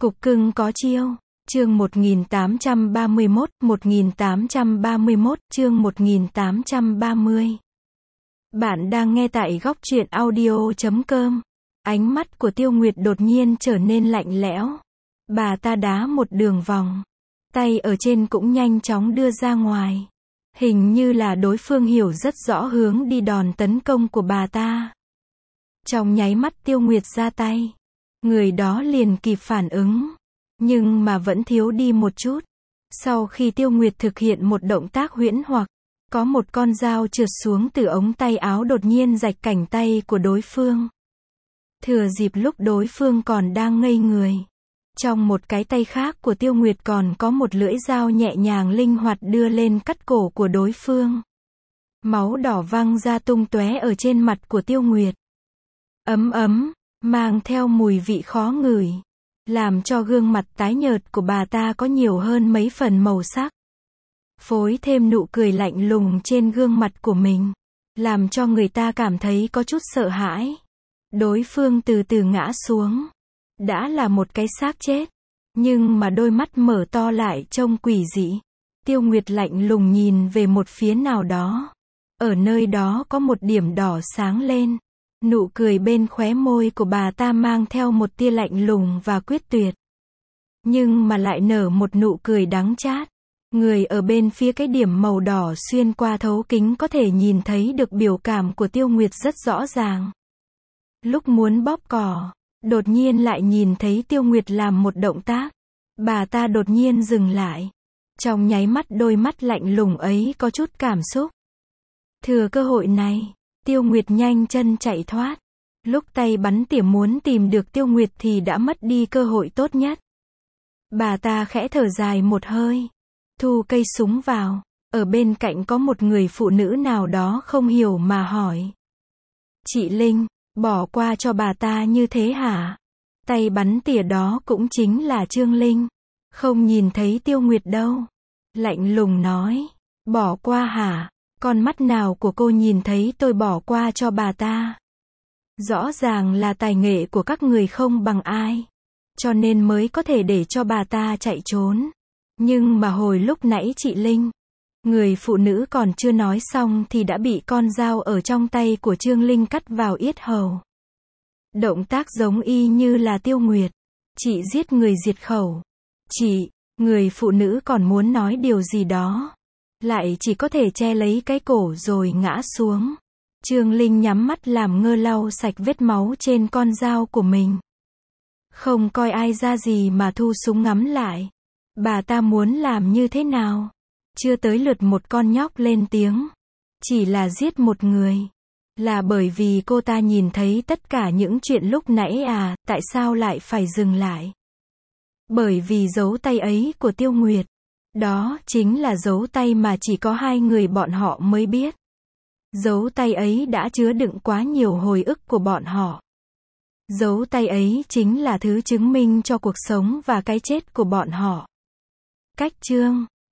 Cục cưng có chiêu. Chương 1831, chương 1830. Bạn đang nghe tại góc truyện audio.com. Ánh mắt của Tiêu Nguyệt đột nhiên trở nên lạnh lẽo. Bà ta đá một đường vòng. Tay ở trên cũng nhanh chóng đưa ra ngoài. Hình như là đối phương hiểu rất rõ hướng đi đòn tấn công của bà ta. Trong nháy mắt Tiêu Nguyệt ra tay, người đó liền kịp phản ứng. Nhưng mà vẫn thiếu đi một chút. Sau khi Tiêu Nguyệt thực hiện một động tác huyễn hoặc, có một con dao trượt xuống từ ống tay áo đột nhiên rạch cẳng tay của đối phương. Thừa dịp lúc đối phương còn đang ngây người, trong một cái tay khác của Tiêu Nguyệt còn có một lưỡi dao nhẹ nhàng linh hoạt đưa lên cắt cổ của đối phương. Máu đỏ văng ra tung tóe ở trên mặt của Tiêu Nguyệt. Ấm ấm, mang theo mùi vị khó ngửi, làm cho gương mặt tái nhợt của bà ta có nhiều hơn mấy phần màu sắc. Phối thêm nụ cười lạnh lùng trên gương mặt của mình, làm cho người ta cảm thấy có chút sợ hãi. Đối phương từ từ ngã xuống. Đã là một cái xác chết. Nhưng mà đôi mắt mở to lại trông quỷ dị. Tiêu Nguyệt lạnh lùng nhìn về một phía nào đó. Ở nơi đó có một điểm đỏ sáng lên. Nụ cười bên khóe môi của bà ta mang theo một tia lạnh lùng và quyết tuyệt. Nhưng mà lại nở một nụ cười đắng chát. Người ở bên phía cái điểm màu đỏ xuyên qua thấu kính có thể nhìn thấy được biểu cảm của Tiêu Nguyệt rất rõ ràng. Lúc muốn bóp cỏ, đột nhiên lại nhìn thấy Tiêu Nguyệt làm một động tác. Bà ta đột nhiên dừng lại. Trong nháy mắt đôi mắt lạnh lùng ấy có chút cảm xúc. Thừa cơ hội này, Tiêu Nguyệt nhanh chân chạy thoát. Lúc tay bắn tỉa muốn tìm được Tiêu Nguyệt thì đã mất đi cơ hội tốt nhất. Bà ta khẽ thở dài một hơi, thu cây súng vào. Ở bên cạnh có một người phụ nữ nào đó không hiểu mà hỏi. Chị Linh, bỏ qua cho bà ta như thế hả? Tay bắn tỉa đó cũng chính là Trương Linh. Không nhìn thấy Tiêu Nguyệt đâu. Lạnh lùng nói. Bỏ qua hả? Con mắt nào của cô nhìn thấy tôi bỏ qua cho bà ta? Rõ ràng là tài nghệ của các người không bằng ai. Cho nên mới có thể để cho bà ta chạy trốn. Nhưng mà hồi lúc nãy chị Linh, người phụ nữ còn chưa nói xong thì đã bị con dao ở trong tay của Trương Linh cắt vào yết hầu. Động tác giống y như là Tiêu Nguyệt. Chị giết người diệt khẩu. Chị, người phụ nữ còn muốn nói điều gì đó. Lại chỉ có thể che lấy cái cổ rồi ngã xuống. Trương Linh nhắm mắt làm ngơ lau sạch vết máu trên con dao của mình. Không coi ai ra gì mà thu súng ngắm lại. Bà ta muốn làm như thế nào? Chưa tới lượt một con nhóc lên tiếng. Chỉ là giết một người. Là bởi vì cô ta nhìn thấy tất cả những chuyện lúc nãy à, tại sao lại phải dừng lại? Bởi vì dấu tay ấy của Tiêu Nguyệt. Đó chính là dấu tay mà chỉ có hai người bọn họ mới biết. Dấu tay ấy đã chứa đựng quá nhiều hồi ức của bọn họ. Dấu tay ấy chính là thứ chứng minh cho cuộc sống và cái chết của bọn họ. Cách chương